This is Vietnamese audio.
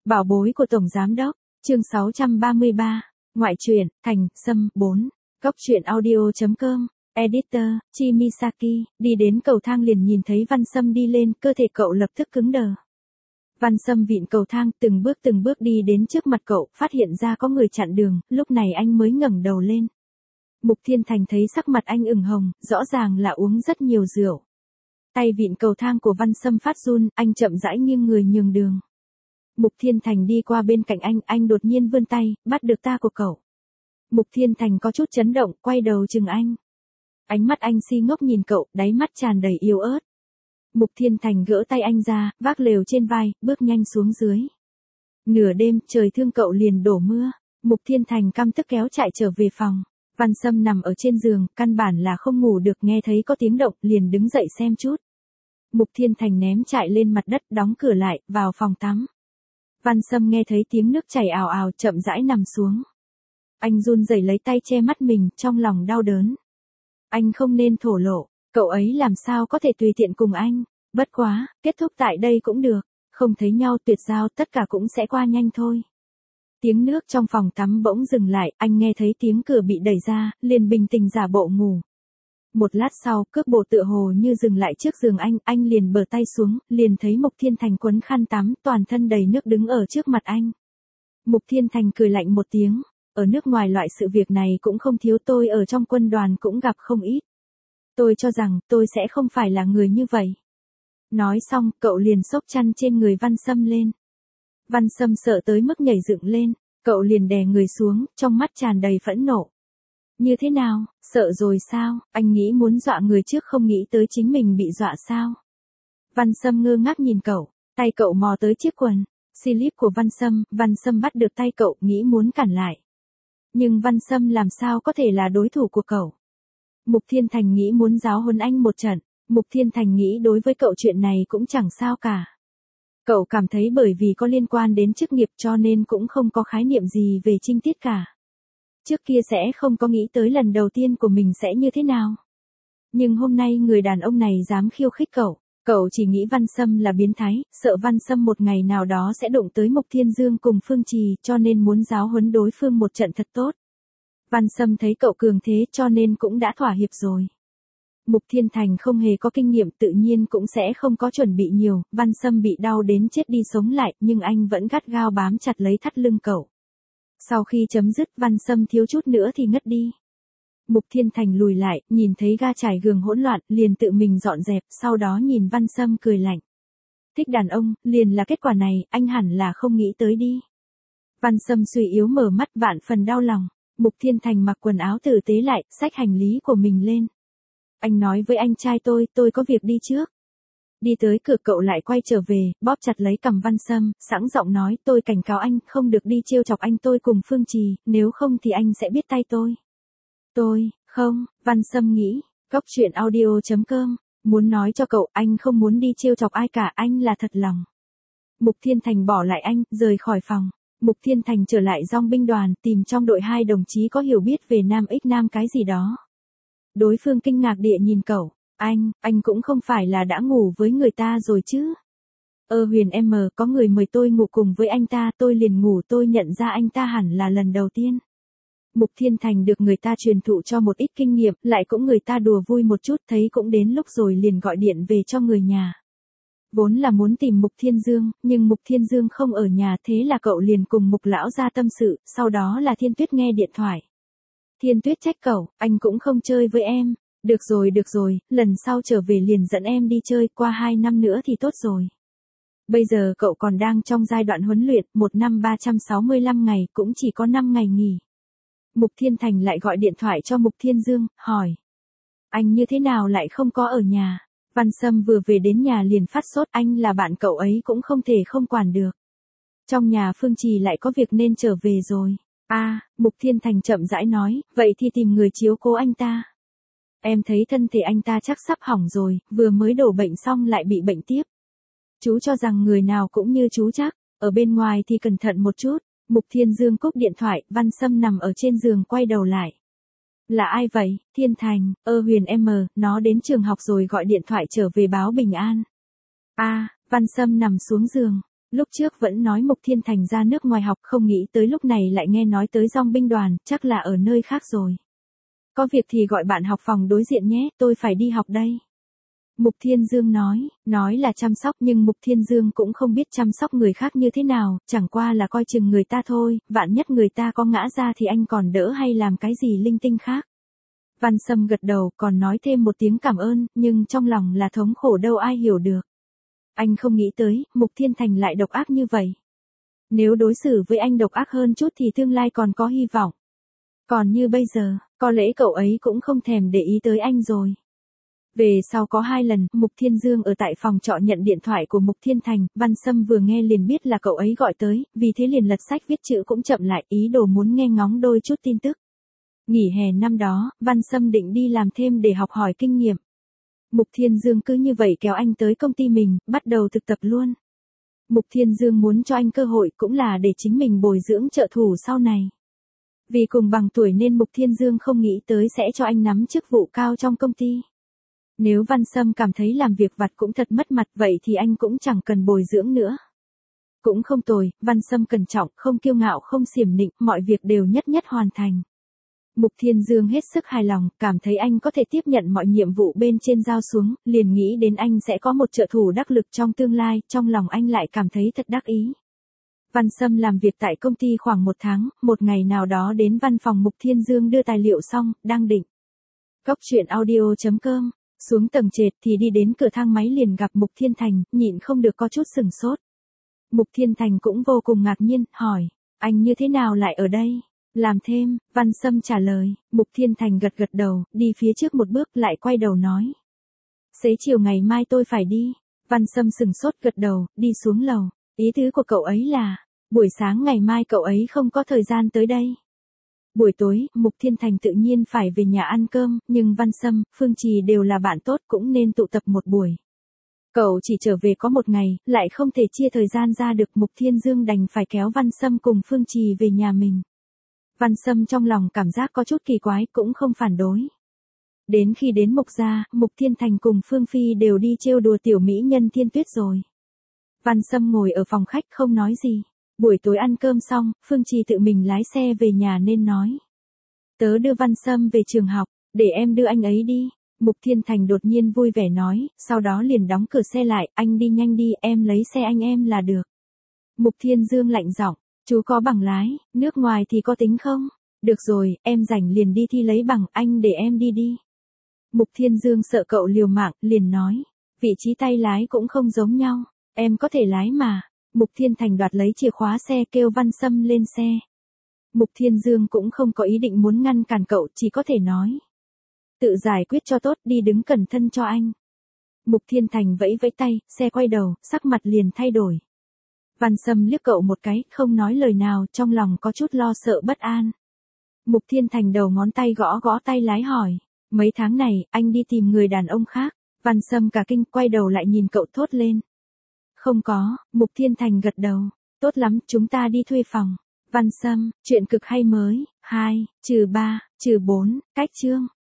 Bảo bối của Tổng Giám Đốc, chương 633, ngoại truyện, Thành, Sâm, 4, góc truyện audio.com, editor, Chimisaki, đi đến cầu thang liền nhìn thấy Văn Sâm đi lên, cơ thể cậu lập tức cứng đờ. Văn Sâm vịn cầu thang, từng bước đi đến trước mặt cậu, phát hiện ra có người chặn đường, lúc này anh mới ngẩng đầu lên. Mục Thiên Thành thấy sắc mặt anh ửng hồng, rõ ràng là uống rất nhiều rượu. Tay vịn cầu thang của Văn Sâm phát run, anh chậm rãi nghiêng người nhường đường. Mục Thiên Thành đi qua bên cạnh anh đột nhiên vươn tay, bắt được ta của cậu. Mục Thiên Thành có chút chấn động, quay đầu chừng anh. Ánh mắt anh si ngốc nhìn cậu, đáy mắt tràn đầy yếu ớt. Mục Thiên Thành gỡ tay anh ra, vác lều trên vai, bước nhanh xuống dưới. Nửa đêm, trời thương cậu liền đổ mưa. Mục Thiên Thành căm tức kéo chạy trở về phòng. Văn Sâm nằm ở trên giường, căn bản là không ngủ được, nghe thấy có tiếng động, liền đứng dậy xem chút. Mục Thiên Thành ném chạy lên mặt đất, đóng cửa lại, vào phòng tắm. Văn Sâm nghe thấy tiếng nước chảy ào ào, chậm rãi nằm xuống. Anh run rẩy lấy tay che mắt mình, trong lòng đau đớn. Anh không nên thổ lộ, cậu ấy làm sao có thể tùy tiện cùng anh, bất quá, kết thúc tại đây cũng được, không thấy nhau tuyệt giao tất cả cũng sẽ qua nhanh thôi. Tiếng nước trong phòng tắm bỗng dừng lại, anh nghe thấy tiếng cửa bị đẩy ra, liền bình tĩnh giả bộ ngủ. Một lát sau, cước bộ tựa hồ như dừng lại trước giường anh liền bờ tay xuống, liền thấy Mục Thiên Thành quấn khăn tắm, toàn thân đầy nước đứng ở trước mặt anh. Mục Thiên Thành cười lạnh một tiếng, ở nước ngoài loại sự việc này cũng không thiếu, tôi ở trong quân đoàn cũng gặp không ít. Tôi cho rằng, tôi sẽ không phải là người như vậy. Nói xong, cậu liền xốc chăn trên người Văn Sâm lên. Văn Sâm sợ tới mức nhảy dựng lên, cậu liền đè người xuống, trong mắt tràn đầy phẫn nộ. Như thế nào, sợ rồi sao, anh nghĩ muốn dọa người trước không nghĩ tới chính mình bị dọa sao? Văn Sâm ngơ ngác nhìn cậu, tay cậu mò tới chiếc quần, slip của Văn Sâm bắt được tay cậu, nghĩ muốn cản lại. Nhưng Văn Sâm làm sao có thể là đối thủ của cậu? Mục Thiên Thành nghĩ muốn giáo huấn anh một trận, Mục Thiên Thành nghĩ đối với cậu chuyện này cũng chẳng sao cả. Cậu cảm thấy bởi vì có liên quan đến chức nghiệp cho nên cũng không có khái niệm gì về trinh tiết cả. Trước kia sẽ không có nghĩ tới lần đầu tiên của mình sẽ như thế nào. Nhưng hôm nay người đàn ông này dám khiêu khích cậu chỉ nghĩ Văn Sâm là biến thái, sợ Văn Sâm một ngày nào đó sẽ đụng tới Mục Thiên Dương cùng Phương Trì cho nên muốn giáo huấn đối phương một trận thật tốt. Văn Sâm thấy cậu cường thế cho nên cũng đã thỏa hiệp rồi. Mục Thiên Thành không hề có kinh nghiệm tự nhiên cũng sẽ không có chuẩn bị nhiều, Văn Sâm bị đau đến chết đi sống lại nhưng anh vẫn gắt gao bám chặt lấy thắt lưng cậu. Sau khi chấm dứt Văn Sâm thiếu chút nữa thì ngất đi. Mục Thiên Thành lùi lại, nhìn thấy ga trải giường hỗn loạn, liền tự mình dọn dẹp, sau đó nhìn Văn Sâm cười lạnh. Thích đàn ông, liền là kết quả này, anh hẳn là không nghĩ tới đi. Văn Sâm suy yếu mở mắt vạn phần đau lòng. Mục Thiên Thành mặc quần áo tử tế lại, xách hành lý của mình lên. Anh nói với anh trai tôi có việc đi trước. Đi tới cửa cậu lại quay trở về, bóp chặt lấy cằm Văn Sâm, sẵn giọng nói tôi cảnh cáo anh, không được đi trêu chọc anh tôi cùng Phương Trì, nếu không thì anh sẽ biết tay tôi. Không, Văn Sâm nghĩ, góc truyện audio.com, muốn nói cho cậu anh không muốn đi trêu chọc ai cả, anh là thật lòng. Mục Thiên Thành bỏ lại anh, rời khỏi phòng. Mục Thiên Thành trở lại dong binh đoàn, tìm trong đội 2 đồng chí có hiểu biết về Nam X Nam cái gì đó. Đối phương kinh ngạc địa nhìn cậu, anh cũng không phải là đã ngủ với người ta rồi chứ. Huyền em có người mời tôi ngủ cùng với anh ta, tôi liền ngủ, tôi nhận ra anh ta hẳn là lần đầu tiên. Mục Thiên Thành được người ta truyền thụ cho một ít kinh nghiệm, lại cũng người ta đùa vui một chút, thấy cũng đến lúc rồi liền gọi điện về cho người nhà. Vốn là muốn tìm Mục Thiên Dương, nhưng Mục Thiên Dương không ở nhà, thế là cậu liền cùng Mục lão ra tâm sự, sau đó là Thiên Tuyết nghe điện thoại. Thiên Tuyết trách cậu, anh cũng không chơi với em. Được rồi, lần sau trở về liền dẫn em đi chơi, qua 2 năm nữa thì tốt rồi. Bây giờ cậu còn đang trong giai đoạn huấn luyện, 1 năm 365 ngày, cũng chỉ có 5 ngày nghỉ. Mục Thiên Thành lại gọi điện thoại cho Mục Thiên Dương, hỏi. Anh như thế nào lại không có ở nhà? Văn Sâm vừa về đến nhà liền phát sốt, anh là bạn cậu ấy cũng không thể không quản được. Trong nhà Phương Trì lại có việc nên trở về rồi. Mục Thiên Thành chậm rãi nói, vậy thì tìm người chiếu cố anh ta. Em thấy thân thể anh ta chắc sắp hỏng rồi, vừa mới đổ bệnh xong lại bị bệnh tiếp. Chú cho rằng người nào cũng như chú chắc, ở bên ngoài thì cẩn thận một chút. Mục Thiên Dương cúp điện thoại, Văn Sâm nằm ở trên giường quay đầu lại. Là ai vậy? Thiên Thành, Huyền em, nó đến trường học rồi gọi điện thoại trở về báo bình an. Văn Sâm nằm xuống giường. Lúc trước vẫn nói Mục Thiên Thành ra nước ngoài học, không nghĩ tới lúc này lại nghe nói tới dong binh đoàn, chắc là ở nơi khác rồi. Có việc thì gọi bạn học phòng đối diện nhé, tôi phải đi học đây. Mục Thiên Dương nói là chăm sóc nhưng Mục Thiên Dương cũng không biết chăm sóc người khác như thế nào, chẳng qua là coi chừng người ta thôi, vạn nhất người ta có ngã ra thì anh còn đỡ hay làm cái gì linh tinh khác. Văn Sâm gật đầu còn nói thêm một tiếng cảm ơn, nhưng trong lòng là thống khổ đâu ai hiểu được. Anh không nghĩ tới, Mục Thiên Thành lại độc ác như vậy. Nếu đối xử với anh độc ác hơn chút thì tương lai còn có hy vọng. Còn như bây giờ, có lẽ cậu ấy cũng không thèm để ý tới anh rồi. Về sau có 2 lần, Mục Thiên Dương ở tại phòng trọ nhận điện thoại của Mục Thiên Thành, Văn Sâm vừa nghe liền biết là cậu ấy gọi tới, vì thế liền lật sách viết chữ cũng chậm lại, ý đồ muốn nghe ngóng đôi chút tin tức. Nghỉ hè năm đó, Văn Sâm định đi làm thêm để học hỏi kinh nghiệm. Mục Thiên Dương cứ như vậy kéo anh tới công ty mình, bắt đầu thực tập luôn. Mục Thiên Dương muốn cho anh cơ hội cũng là để chính mình bồi dưỡng trợ thủ sau này. Vì cùng bằng tuổi nên Mục Thiên Dương không nghĩ tới sẽ cho anh nắm chức vụ cao trong công ty. Nếu Văn Sâm cảm thấy làm việc vặt cũng thật mất mặt vậy thì anh cũng chẳng cần bồi dưỡng nữa. Cũng không tồi, Văn Sâm cẩn trọng, không kiêu ngạo không xiểm nịnh, mọi việc đều nhất nhất hoàn thành. Mục Thiên Dương hết sức hài lòng, cảm thấy anh có thể tiếp nhận mọi nhiệm vụ bên trên giao xuống, liền nghĩ đến anh sẽ có một trợ thủ đắc lực trong tương lai, trong lòng anh lại cảm thấy thật đắc ý. Văn Sâm làm việc tại công ty khoảng 1 tháng, một ngày nào đó đến văn phòng Mục Thiên Dương đưa tài liệu xong, đang định. Cóc truyện audio.com, xuống tầng trệt thì đi đến cửa thang máy liền gặp Mục Thiên Thành, nhịn không được có chút sừng sốt. Mục Thiên Thành cũng vô cùng ngạc nhiên, hỏi, anh như thế nào lại ở đây? Làm thêm, Văn Sâm trả lời, Mục Thiên Thành gật gật đầu, đi phía trước một bước lại quay đầu nói. Xế chiều ngày mai tôi phải đi. Văn Sâm sừng sốt gật đầu, đi xuống lầu. Ý tứ của cậu ấy là, buổi sáng ngày mai cậu ấy không có thời gian tới đây. Buổi tối, Mục Thiên Thành tự nhiên phải về nhà ăn cơm, nhưng Văn Sâm, Phương Trì đều là bạn tốt cũng nên tụ tập một buổi. Cậu chỉ trở về có 1 ngày, lại không thể chia thời gian ra được, Mục Thiên Dương đành phải kéo Văn Sâm cùng Phương Trì về nhà mình. Văn Sâm trong lòng cảm giác có chút kỳ quái cũng không phản đối. Đến khi đến Mục gia, Mục Thiên Thành cùng Phương Phi đều đi trêu đùa tiểu mỹ nhân Thiên Tuyết rồi. Văn Sâm ngồi ở phòng khách không nói gì. Buổi tối ăn cơm xong, Phương Trì tự mình lái xe về nhà nên nói. Tớ đưa Văn Sâm về trường học, để em đưa anh ấy đi. Mục Thiên Thành đột nhiên vui vẻ nói, sau đó liền đóng cửa xe lại, anh đi nhanh đi, em lấy xe anh em là được. Mục Thiên Dương lạnh giọng, chú có bằng lái, nước ngoài thì có tính không? Được rồi, em rảnh liền đi thi lấy bằng, anh để em đi đi. Mục Thiên Dương sợ cậu liều mạng, liền nói, vị trí tay lái cũng không giống nhau, em có thể lái mà. Mục Thiên Thành đoạt lấy chìa khóa xe kêu Văn Sâm lên xe. Mục Thiên Dương cũng không có ý định muốn ngăn cản cậu, chỉ có thể nói. Tự giải quyết cho tốt, đi đứng cẩn thận cho anh. Mục Thiên Thành vẫy vẫy tay, xe quay đầu, sắc mặt liền thay đổi. Văn Sâm liếc cậu một cái, không nói lời nào, trong lòng có chút lo sợ bất an. Mục Thiên Thành đầu ngón tay gõ gõ tay lái hỏi. Mấy tháng này, anh đi tìm người đàn ông khác. Văn Sâm cả kinh, quay đầu lại nhìn cậu thốt lên. Không có, Mục Thiên Thành gật đầu. Tốt lắm, chúng ta đi thuê phòng. Văn Sâm, chuyện cực hay mới. 2, -3, -4, cách chương.